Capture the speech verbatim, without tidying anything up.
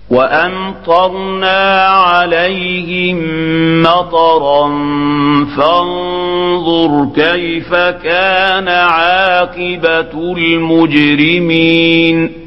وأمطرنا عليهم مطرا فانظر كيف كان عاقبة المجرمين.